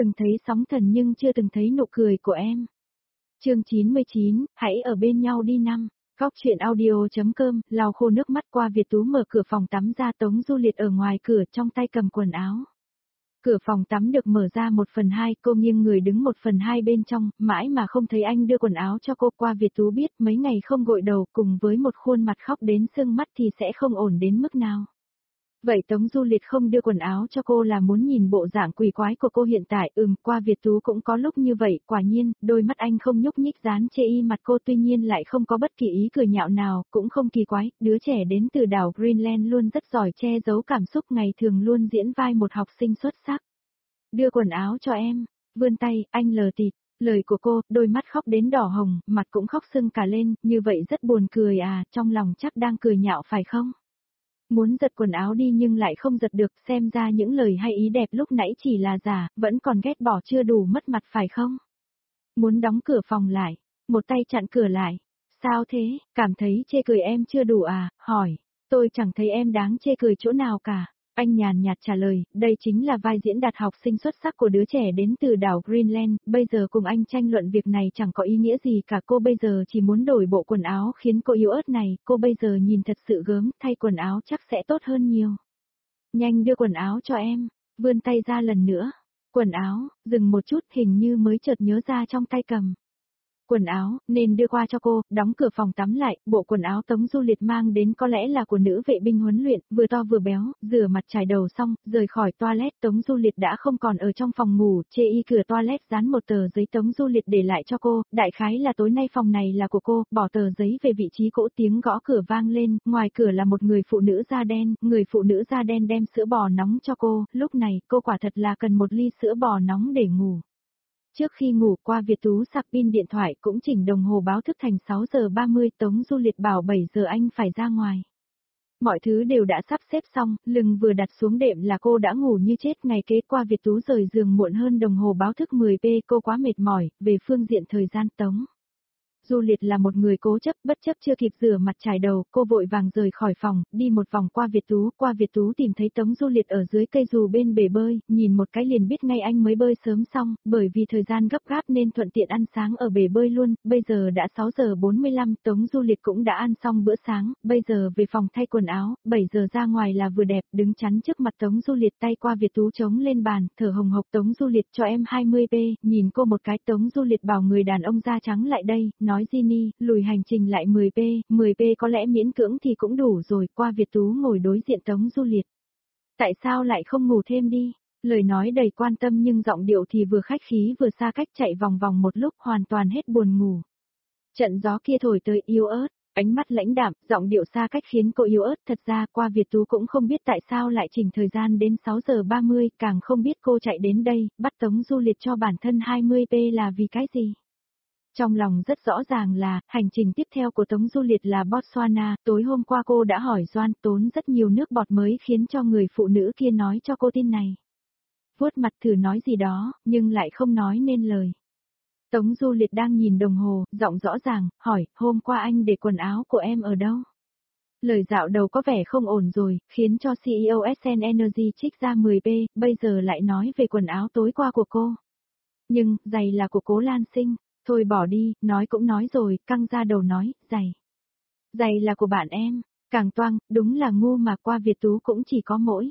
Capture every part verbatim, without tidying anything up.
Từng thấy sóng thần nhưng chưa từng thấy nụ cười của em. Chương chín mươi chín, hãy ở bên nhau đi năm. Góc truyện audio.com, lau khô nước mắt qua Việt Tú mở cửa phòng tắm ra Tống Du Liệt ở ngoài cửa trong tay cầm quần áo. Cửa phòng tắm được mở ra một phần hai, cô nghiêng người đứng một phần hai bên trong, mãi mà không thấy anh đưa quần áo cho cô. Qua Việt Tú biết mấy ngày không gội đầu cùng với một khuôn mặt khóc đến sưng mắt thì sẽ không ổn đến mức nào. Vậy Tống Du Liệt không đưa quần áo cho cô là muốn nhìn bộ dạng quỷ quái của cô hiện tại. Ừm, Qua Việt Tú cũng có lúc như vậy, quả nhiên, đôi mắt anh không nhúc nhích dán chê y mặt cô, tuy nhiên lại không có bất kỳ ý cười nhạo nào, cũng không kỳ quái, đứa trẻ đến từ đảo Greenland luôn rất giỏi che giấu cảm xúc, ngày thường luôn diễn vai một học sinh xuất sắc. Đưa quần áo cho em, vươn tay, anh lờ tịt, lời của cô, đôi mắt khóc đến đỏ hồng, mặt cũng khóc sưng cả lên, như vậy rất buồn cười à, trong lòng chắc đang cười nhạo phải không? Muốn giật quần áo đi nhưng lại không giật được, xem ra những lời hay ý đẹp lúc nãy chỉ là giả, vẫn còn ghét bỏ chưa đủ mất mặt phải không? Muốn đóng cửa phòng lại, một tay chặn cửa lại. Sao thế, cảm thấy chê cười em chưa đủ à, hỏi. Tôi chẳng thấy em đáng chê cười chỗ nào cả. Anh nhàn nhạt trả lời, đây chính là vai diễn đạt học sinh xuất sắc của đứa trẻ đến từ đảo Greenland, bây giờ cùng anh tranh luận việc này chẳng có ý nghĩa gì cả, cô bây giờ chỉ muốn đổi bộ quần áo khiến cô yếu ớt này, cô bây giờ nhìn thật sự gớm, thay quần áo chắc sẽ tốt hơn nhiều. Nhanh đưa quần áo cho em, vươn tay ra lần nữa. Quần áo, dừng một chút hình như mới chợt nhớ ra trong tay cầm. Quần áo, nên đưa qua cho cô, đóng cửa phòng tắm lại, bộ quần áo Tống Du Liệt mang đến có lẽ là của nữ vệ binh huấn luyện, vừa to vừa béo, rửa mặt chải đầu xong, rời khỏi toilet, Tống Du Liệt đã không còn ở trong phòng ngủ, chê y cửa toilet dán một tờ giấy Tống Du Liệt để lại cho cô, đại khái là tối nay phòng này là của cô, bỏ tờ giấy về vị trí cỗ, tiếng gõ cửa vang lên, ngoài cửa là một người phụ nữ da đen, người phụ nữ da đen đem sữa bò nóng cho cô, lúc này cô quả thật là cần một ly sữa bò nóng để ngủ. Trước khi ngủ, Qua Việt Tú sạc pin điện thoại cũng chỉnh đồng hồ báo thức thành sáu giờ ba mươi, Tống Du Liệt bảo bảy giờ anh phải ra ngoài. Mọi thứ đều đã sắp xếp xong, lưng vừa đặt xuống đệm là cô đã ngủ như chết. Ngày kế Qua Việt Tú rời giường muộn hơn đồng hồ báo thức mười phút, cô quá mệt mỏi, về phương diện thời gian Tống Du Liệt là một người cố chấp, bất chấp chưa kịp rửa mặt chải đầu, cô vội vàng rời khỏi phòng, đi một vòng qua Việt Tú, qua Việt Tú tìm thấy Tống Du Liệt ở dưới cây dù bên bể bơi, nhìn một cái liền biết ngay anh mới bơi sớm xong, bởi vì thời gian gấp gáp nên thuận tiện ăn sáng ở bể bơi luôn, bây giờ đã sáu giờ bốn mươi lăm, Tống Du Liệt cũng đã ăn xong bữa sáng, bây giờ về phòng thay quần áo, bảy giờ ra ngoài là vừa đẹp, đứng chắn trước mặt Tống Du Liệt, tay Qua Việt Tú chống lên bàn, thở hồng hộc. Tống Du Liệt cho em hai mươi phút, nhìn cô một cái, Tống Du Liệt bảo người đàn ông da trắng lại đây, nói Ginny, lùi hành trình lại mười phút, mười phút có lẽ miễn cưỡng thì cũng đủ rồi. Qua Việt Tú ngồi đối diện Tống Du Liệt. Tại sao lại không ngủ thêm đi? Lời nói đầy quan tâm nhưng giọng điệu thì vừa khách khí vừa xa cách, chạy vòng vòng một lúc hoàn toàn hết buồn ngủ. Trận gió kia thổi tới yếu ớt, ánh mắt lãnh đạm, giọng điệu xa cách khiến cô yếu ớt. Thật ra Qua Việt Tú cũng không biết tại sao lại chỉnh thời gian đến sáu giờ ba mươi, càng không biết cô chạy đến đây, bắt Tống Du Liệt cho bản thân hai mươi phút là vì cái gì. Trong lòng rất rõ ràng là, hành trình tiếp theo của Tống Du Liệt là Botswana, tối hôm qua cô đã hỏi Doan, tốn rất nhiều nước bọt mới khiến cho người phụ nữ kia nói cho cô tin này. Vuốt mặt thử nói gì đó, nhưng lại không nói nên lời. Tống Du Liệt đang nhìn đồng hồ, giọng rõ ràng, hỏi, hôm qua anh để quần áo của em ở đâu? Lời dạo đầu có vẻ không ổn rồi, khiến cho xê e ô ét en Energy trích ra mười phút, bây giờ lại nói về quần áo tối qua của cô. Nhưng, giày là của Cố Lan Sinh. Thôi bỏ đi, nói cũng nói rồi, căng ra đầu nói, giày. Giày là của bạn em, càng toang, đúng là ngu mà. Qua Việt Tú cũng chỉ có mỗi.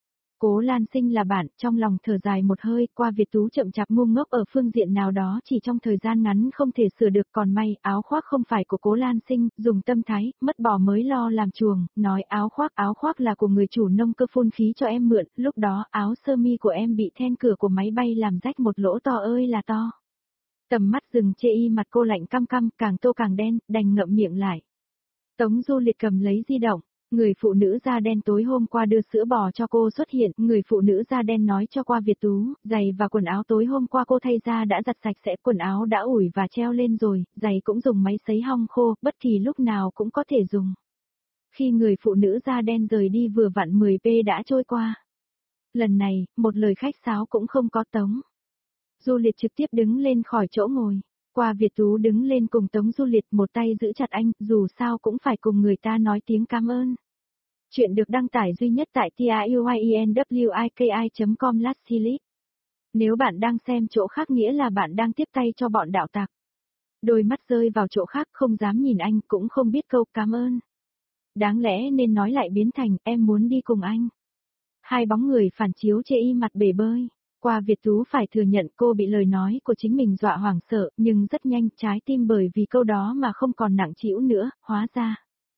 Cố Lan Sinh là bạn, trong lòng thở dài một hơi. Qua Việt Tú chậm chạp ngu ngốc ở phương diện nào đó chỉ trong thời gian ngắn không thể sửa được, còn may, áo khoác không phải của Cố Lan Sinh, dùng tâm thái, mất bò mới lo làm chuồng, nói áo khoác, áo khoác là của người chủ nông cơ phun khí cho em mượn, lúc đó áo sơ mi của em bị then cửa của máy bay làm rách một lỗ to ơi là to. Tầm mắt dừng chê y mặt cô lạnh căm căm, càng tô càng đen, đành ngậm miệng lại. Tống Du Liệt cầm lấy di động, người phụ nữ da đen tối hôm qua đưa sữa bò cho cô xuất hiện, người phụ nữ da đen nói cho Qua Việt Tú, giày và quần áo tối hôm qua cô thay ra đã giặt sạch sẽ, quần áo đã ủi và treo lên rồi, giày cũng dùng máy sấy hong khô, bất kỳ lúc nào cũng có thể dùng. Khi người phụ nữ da đen rời đi vừa vặn mười phút đã trôi qua. Lần này, một lời khách sáo cũng không có. Tống Du Liệt trực tiếp đứng lên khỏi chỗ ngồi. Qua Việt Tú đứng lên cùng Tống Du Liệt, một tay giữ chặt anh, dù sao cũng phải cùng người ta nói tiếng cảm ơn. Chuyện được đăng tải duy nhất tại t i u i e n w i k i chấm com slash Nếu bạn đang xem chỗ khác nghĩa là bạn đang tiếp tay cho bọn đạo tặc. Đôi mắt rơi vào chỗ khác không dám nhìn anh cũng không biết câu cảm ơn. Đáng lẽ nên nói lại biến thành em muốn đi cùng anh. Hai bóng người phản chiếu chê y mặt bể bơi. Qua Việt Tú phải thừa nhận cô bị lời nói của chính mình dọa hoảng sợ, nhưng rất nhanh trái tim bởi vì câu đó mà không còn nặng trĩu nữa, hóa ra.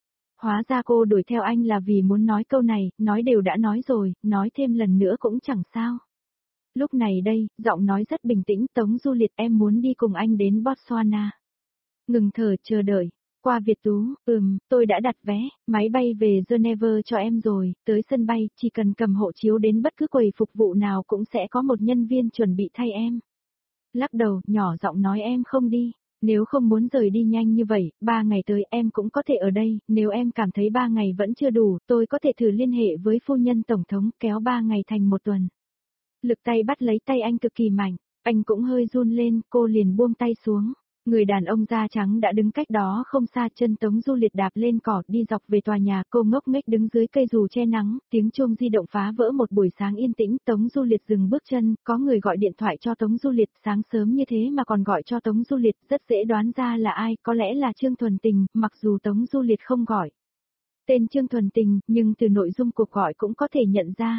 Hóa ra cô đuổi theo anh là vì muốn nói câu này, nói đều đã nói rồi, nói thêm lần nữa cũng chẳng sao. Lúc này đây, giọng nói rất bình tĩnh, Tống Du Liệt em muốn đi cùng anh đến Botswana. Ngừng thở chờ đợi. Qua Việt Tú, ừm, tôi đã đặt vé, máy bay về Geneva cho em rồi, tới sân bay, chỉ cần cầm hộ chiếu đến bất cứ quầy phục vụ nào cũng sẽ có một nhân viên chuẩn bị thay em. Lắc đầu, nhỏ giọng nói em không đi, nếu không muốn rời đi nhanh như vậy, ba ngày tới em cũng có thể ở đây, nếu em cảm thấy ba ngày vẫn chưa đủ, tôi có thể thử liên hệ với phu nhân tổng thống kéo ba ngày thành một tuần. Lực tay bắt lấy tay anh cực kỳ mạnh, anh cũng hơi run lên, cô liền buông tay xuống. Người đàn ông da trắng đã đứng cách đó không xa, chân Tống Du Liệt đạp lên cỏ đi dọc về tòa nhà, cô ngốc nghếch đứng dưới cây dù che nắng, tiếng chuông di động phá vỡ một buổi sáng yên tĩnh, Tống Du Liệt dừng bước chân, có người gọi điện thoại cho Tống Du Liệt, sáng sớm như thế mà còn gọi cho Tống Du Liệt, rất dễ đoán ra là ai, có lẽ là Trương Thuần Tình, mặc dù Tống Du Liệt không gọi tên Trương Thuần Tình, nhưng từ nội dung cuộc gọi cũng có thể nhận ra.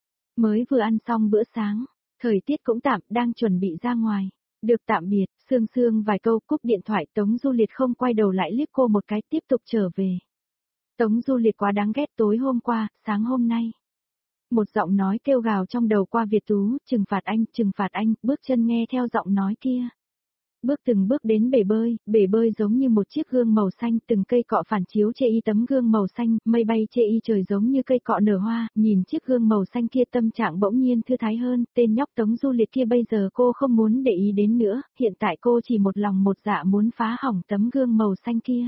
Mới vừa ăn xong bữa sáng, thời tiết cũng tạm, đang chuẩn bị ra ngoài. Được tạm biệt, sương sương vài câu cúp điện thoại, Tống Du Liệt không quay đầu lại liếc cô một cái tiếp tục trở về. Tống Du Liệt quá đáng ghét, tối hôm qua, sáng hôm nay. Một giọng nói kêu gào trong đầu Qua Việt Tú, trừng phạt anh, trừng phạt anh, bước chân nghe theo giọng nói kia. Bước từng bước đến bể bơi, bể bơi giống như một chiếc gương màu xanh, từng cây cọ phản chiếu chê y tấm gương màu xanh, mây bay chê y trời giống như cây cọ nở hoa, nhìn chiếc gương màu xanh kia tâm trạng bỗng nhiên thư thái hơn, tên nhóc Tống Du Liệt kia bây giờ cô không muốn để ý đến nữa, hiện tại cô chỉ một lòng một dạ muốn phá hỏng tấm gương màu xanh kia.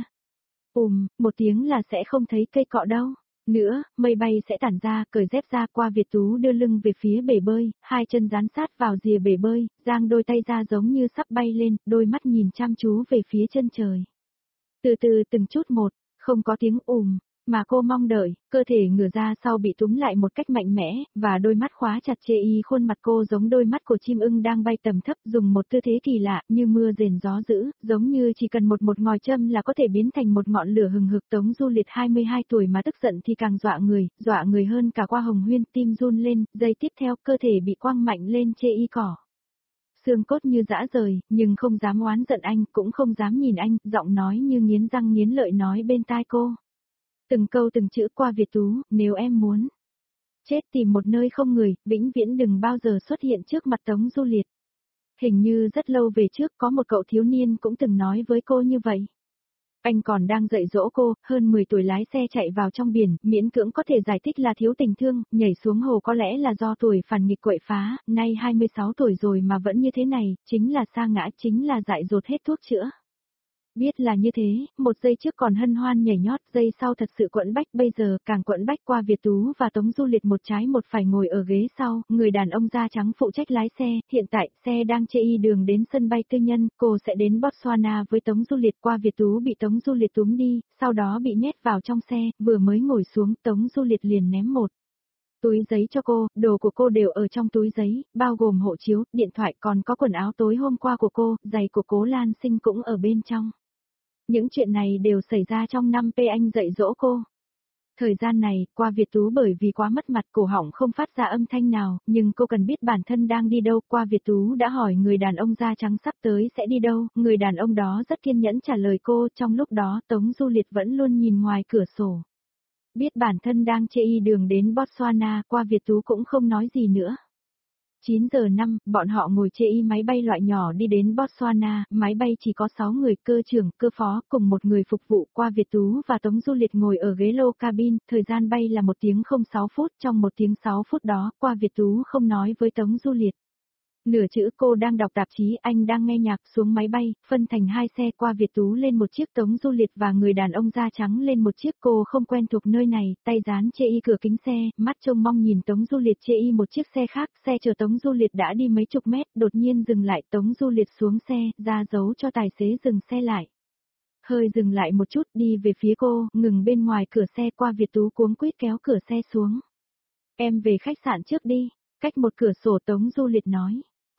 Ùm, một tiếng là sẽ không thấy cây cọ đâu. Nữa, mây bay sẽ tản ra, cởi dép ra. Qua Việt Tú đưa lưng về phía bể bơi, hai chân dán sát vào rìa bể bơi, giang đôi tay ra giống như sắp bay lên, đôi mắt nhìn chăm chú về phía chân trời. Từ từ từng chút một, không có tiếng ùm, mà cô mong đợi, cơ thể ngửa ra sau bị túm lại một cách mạnh mẽ, và đôi mắt khóa chặt chê y khuôn mặt cô giống đôi mắt của chim ưng đang bay tầm thấp dùng một tư thế kỳ lạ như mưa rền gió dữ, giống như chỉ cần một một ngòi châm là có thể biến thành một ngọn lửa hừng hực. Tống Du Liệt hai mươi hai tuổi mà tức giận thì càng dọa người, dọa người hơn cả Qua Hồng Huyên, tim run lên, giây tiếp theo cơ thể bị quăng mạnh lên chê y cỏ. Xương cốt như dã rời, nhưng không dám oán giận anh, cũng không dám nhìn anh, giọng nói như nghiến răng nghiến lợi nói bên tai cô. Từng câu từng chữ Qua Việt Tú, nếu em muốn chết tìm một nơi không người, vĩnh viễn đừng bao giờ xuất hiện trước mặt Tống Du Liệt. Hình như rất lâu về trước có một cậu thiếu niên cũng từng nói với cô như vậy. Anh còn đang dạy dỗ cô, hơn mười tuổi lái xe chạy vào trong biển, miễn cưỡng có thể giải thích là thiếu tình thương, nhảy xuống hồ có lẽ là do tuổi phản nghịch quậy phá, nay hai mươi sáu tuổi rồi mà vẫn như thế này, chính là sa ngã, chính là dại dột hết thuốc chữa. Biết là như thế, một giây trước còn hân hoan nhảy nhót, giây sau thật sự quẫn bách, bây giờ càng quẫn bách. Qua Việt Tú và Tống Du Liệt một trái một phải ngồi ở ghế sau, người đàn ông da trắng phụ trách lái xe, hiện tại xe đang chê y đường đến sân bay tư nhân, cô sẽ đến Botswana với Tống Du Liệt. Qua Việt Tú bị Tống Du Liệt túm đi, sau đó bị nhét vào trong xe, vừa mới ngồi xuống Tống Du Liệt liền ném một túi giấy cho cô, đồ của cô đều ở trong túi giấy, bao gồm hộ chiếu, điện thoại còn có quần áo tối hôm qua của cô, giày của Cố Lan Sinh cũng ở bên trong. Những chuyện này đều xảy ra trong năm P anh dạy dỗ cô. Thời gian này, Qua Việt Tú bởi vì quá mất mặt cổ họng không phát ra âm thanh nào, nhưng cô cần biết bản thân đang đi đâu. Qua Việt Tú đã hỏi người đàn ông da trắng sắp tới sẽ đi đâu, người đàn ông đó rất kiên nhẫn trả lời cô, trong lúc đó Tống Du Liệt vẫn luôn nhìn ngoài cửa sổ. Biết bản thân đang chê y đường đến Botswana, Qua Việt Tú cũng không nói gì nữa. chín giờ năm, bọn họ ngồi chê y máy bay loại nhỏ đi đến Botswana, máy bay chỉ có sáu người, cơ trưởng, cơ phó, cùng một người phục vụ. Qua Việt Tú và Tống Du Liệt ngồi ở ghế lô cabin, thời gian bay là một tiếng không sáu phút, trong một tiếng sáu phút đó, Qua Việt Tú không nói với Tống Du Liệt. Nửa chữ cô đang đọc tạp chí, anh đang nghe nhạc. Xuống máy bay, phân thành hai xe. Qua Việt Tú lên một chiếc, Tống Du Liệt và người đàn ông da trắng lên một chiếc. Cô không quen thuộc nơi này, tay dán chê y cửa kính xe, mắt trông mong nhìn Tống Du Liệt chê y một chiếc xe khác. Xe chờ Tống Du Liệt đã đi mấy chục mét, đột nhiên dừng lại. Tống Du Liệt xuống xe, ra dấu cho tài xế dừng xe lại. Hơi dừng lại một chút, đi về phía cô, ngừng bên ngoài cửa xe. Qua Việt Tú cuống quýt kéo cửa xe xuống. Em về khách sạn trước đi. Cách một cửa sổ, Tống Du Liệt nói.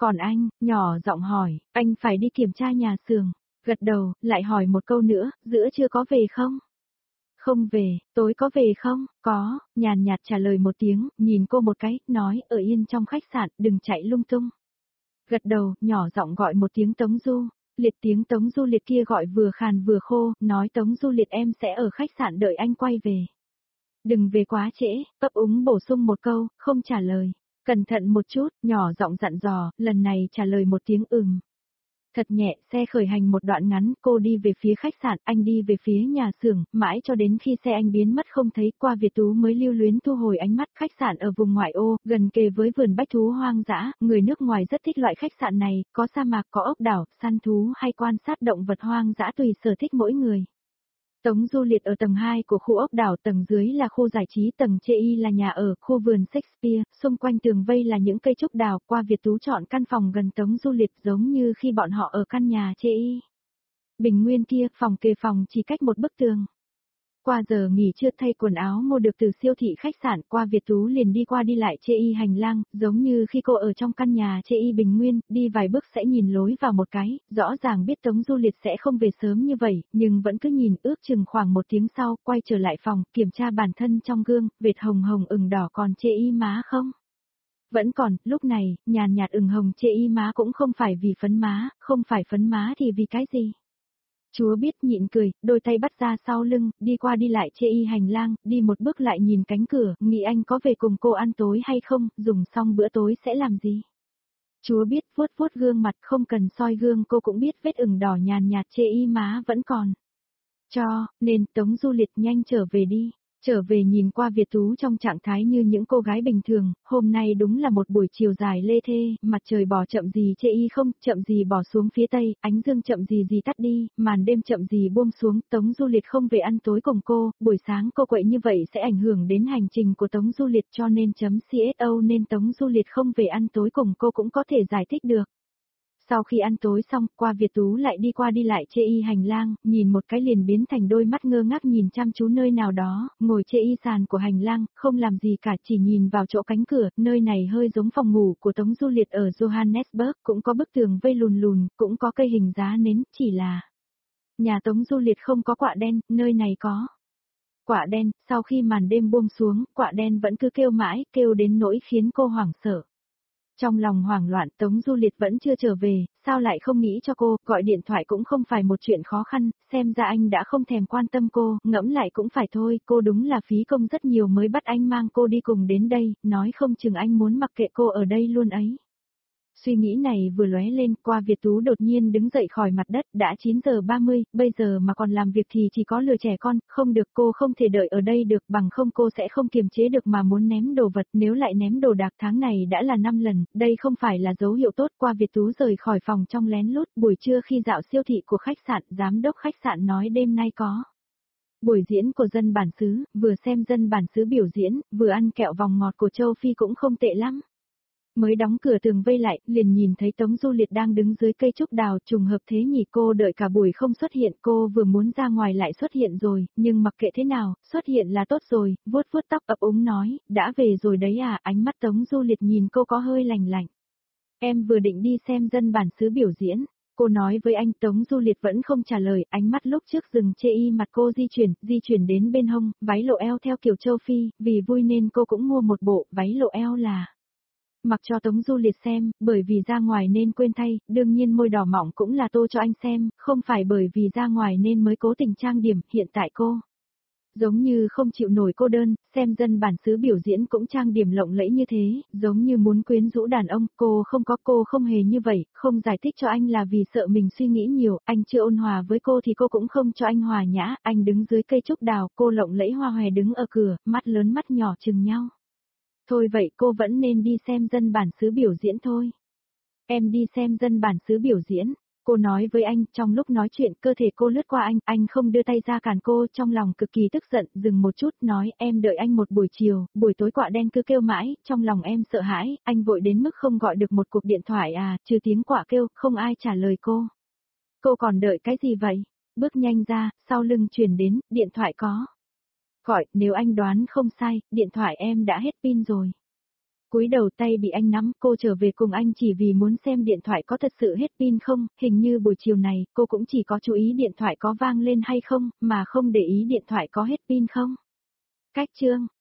Còn anh, nhỏ giọng hỏi, anh phải đi kiểm tra nhà xưởng. Gật đầu, lại hỏi một câu nữa, giữa trưa có về không? Không về, tối có về không? Có, nhàn nhạt trả lời một tiếng, nhìn cô một cái, nói, ở yên trong khách sạn, đừng chạy lung tung. Gật đầu, nhỏ giọng gọi một tiếng Tống Du. Liệt tiếng Tống Du Liệt kia gọi vừa khàn vừa khô, nói Tống Du Liệt em sẽ ở khách sạn đợi anh quay về. Đừng về quá trễ, ấp úng bổ sung một câu, không trả lời. Cẩn thận một chút, nhỏ giọng dặn dò, lần này trả lời một tiếng ừm. Thật nhẹ, xe khởi hành một đoạn ngắn, cô đi về phía khách sạn, anh đi về phía nhà xưởng, mãi cho đến khi xe anh biến mất không thấy, qua Việt Tú mới lưu luyến thu hồi ánh mắt. Khách sạn ở vùng ngoại ô, gần kề với vườn bách thú hoang dã, người nước ngoài rất thích loại khách sạn này, có sa mạc, có ốc đảo, săn thú hay quan sát động vật hoang dã tùy sở thích mỗi người. Tống Du Liệt ở tầng hai của khu ốc đảo, tầng dưới là khu giải trí, tầng chê y là nhà ở, khu vườn Shakespeare, xung quanh tường vây là những cây trúc đào. Qua Việt Tú chọn căn phòng gần Tống Du Liệt giống như khi bọn họ ở căn nhà chê y. Bình nguyên kia, phòng kề phòng chỉ cách một bức tường. Qua giờ nghỉ trưa thay quần áo mua được từ siêu thị khách sạn, qua Việt Tú liền đi qua đi lại chê y hành lang, giống như khi cô ở trong căn nhà chê y Bình Nguyên, đi vài bước sẽ nhìn lối vào một cái, rõ ràng biết Tống Du Liệt sẽ không về sớm như vậy, nhưng vẫn cứ nhìn, ước chừng khoảng một tiếng sau, quay trở lại phòng, kiểm tra bản thân trong gương, vệt hồng hồng ửng đỏ còn chê y má không? Vẫn còn, lúc này, nhàn nhạt ửng hồng chê y má cũng không phải vì phấn má, không phải phấn má thì vì cái gì? Chúa biết nhịn cười, đôi tay bắt ra sau lưng, đi qua đi lại chê y hành lang, đi một bước lại nhìn cánh cửa, nghĩ anh có về cùng cô ăn tối hay không, dùng xong bữa tối sẽ làm gì. Chúa biết vuốt vuốt gương mặt không cần soi gương cô cũng biết vết ửng đỏ nhàn nhạt chê y má vẫn còn. Cho, nên Tống Du Liệt nhanh trở về đi. Trở về nhìn qua Việt Tú trong trạng thái như những cô gái bình thường, hôm nay đúng là một buổi chiều dài lê thê, mặt trời bỏ chậm gì chê y không, chậm gì bỏ xuống phía tây, ánh dương chậm gì gì tắt đi, màn đêm chậm gì buông xuống, Tống Du Liệt không về ăn tối cùng cô, buổi sáng cô quậy như vậy sẽ ảnh hưởng đến hành trình của Tống Du Liệt cho nên chấm xô nên Tống Du Liệt không về ăn tối cùng cô cũng có thể giải thích được. Sau khi ăn tối xong, qua Việt Tú lại đi qua đi lại chê y hành lang, nhìn một cái liền biến thành đôi mắt ngơ ngác nhìn chăm chú nơi nào đó, ngồi chê y sàn của hành lang, không làm gì cả chỉ nhìn vào chỗ cánh cửa, nơi này hơi giống phòng ngủ của Tống Du Liệt ở Johannesburg, cũng có bức tường vây lùn lùn, cũng có cây hình giá nến, chỉ là nhà Tống Du Liệt không có quạ đen, nơi này có. Quạ đen, sau khi màn đêm buông xuống, quạ đen vẫn cứ kêu mãi, kêu đến nỗi khiến cô hoảng sợ. Trong lòng hoảng loạn Tống Du Liệt vẫn chưa trở về, sao lại không nghĩ cho cô, gọi điện thoại cũng không phải một chuyện khó khăn, xem ra anh đã không thèm quan tâm cô, ngẫm lại cũng phải thôi, cô đúng là phí công rất nhiều mới bắt anh mang cô đi cùng đến đây, nói không chừng anh muốn mặc kệ cô ở đây luôn ấy. Suy nghĩ này vừa lóe lên, qua Việt Tú đột nhiên đứng dậy khỏi mặt đất, đã chín giờ ba mươi, bây giờ mà còn làm việc thì chỉ có lừa trẻ con, không được cô không thể đợi ở đây được, bằng không cô sẽ không kiềm chế được mà muốn ném đồ vật, nếu lại ném đồ đạc tháng này đã là năm lần, đây không phải là dấu hiệu tốt. Qua Việt Tú rời khỏi phòng trong lén lút, buổi trưa khi dạo siêu thị của khách sạn, giám đốc khách sạn nói đêm nay có buổi diễn của dân bản xứ, vừa xem dân bản xứ biểu diễn, vừa ăn kẹo vòng ngọt của châu Phi cũng không tệ lắm. Mới đóng cửa tường vây lại, liền nhìn thấy Tống Du Liệt đang đứng dưới cây trúc đào, trùng hợp thế nhỉ, cô đợi cả buổi không xuất hiện, cô vừa muốn ra ngoài lại xuất hiện rồi, nhưng mặc kệ thế nào, xuất hiện là tốt rồi, vuốt vuốt tóc ấp úng nói, đã về rồi đấy à, ánh mắt Tống Du Liệt nhìn cô có hơi lành lạnh. Em vừa định đi xem dân bản xứ biểu diễn. Cô nói với anh. Tống Du Liệt vẫn không trả lời, ánh mắt lúc trước dừng chê y mặt cô di chuyển, di chuyển đến bên hông, váy lộ eo theo kiểu châu Phi, vì vui nên cô cũng mua một bộ, váy lộ eo là mặc cho Tống Du Liệt xem, bởi vì ra ngoài nên quên thay, đương nhiên môi đỏ mỏng cũng là tô cho anh xem, không phải bởi vì ra ngoài nên mới cố tình trang điểm, hiện tại cô giống như không chịu nổi cô đơn, xem dân bản xứ biểu diễn cũng trang điểm lộng lẫy như thế, giống như muốn quyến rũ đàn ông, cô không có, cô không hề như vậy, không giải thích cho anh là vì sợ mình suy nghĩ nhiều, anh chưa ôn hòa với cô thì cô cũng không cho anh hòa nhã, anh đứng dưới cây trúc đào, cô lộng lẫy hoa hòe đứng ở cửa, mắt lớn mắt nhỏ chừng nhau. Thôi vậy cô vẫn nên đi xem dân bản xứ biểu diễn thôi. Em đi xem dân bản xứ biểu diễn. Cô nói với anh, trong lúc nói chuyện cơ thể cô lướt qua anh, anh không đưa tay ra cản cô, trong lòng cực kỳ tức giận, dừng một chút, nói em đợi anh một buổi chiều, buổi tối quạ đen cứ kêu mãi, trong lòng em sợ hãi, anh vội đến mức không gọi được một cuộc điện thoại à, trừ tiếng quạ kêu, không ai trả lời cô. Cô còn đợi cái gì vậy? Bước nhanh ra, sau lưng truyền đến, điện thoại có. Gọi, nếu anh đoán không sai, điện thoại em đã hết pin rồi. Cúi đầu tay bị anh nắm, cô trở về cùng anh chỉ vì muốn xem điện thoại có thật sự hết pin không, hình như buổi chiều này, cô cũng chỉ có chú ý điện thoại có vang lên hay không, mà không để ý điện thoại có hết pin không. Cách chương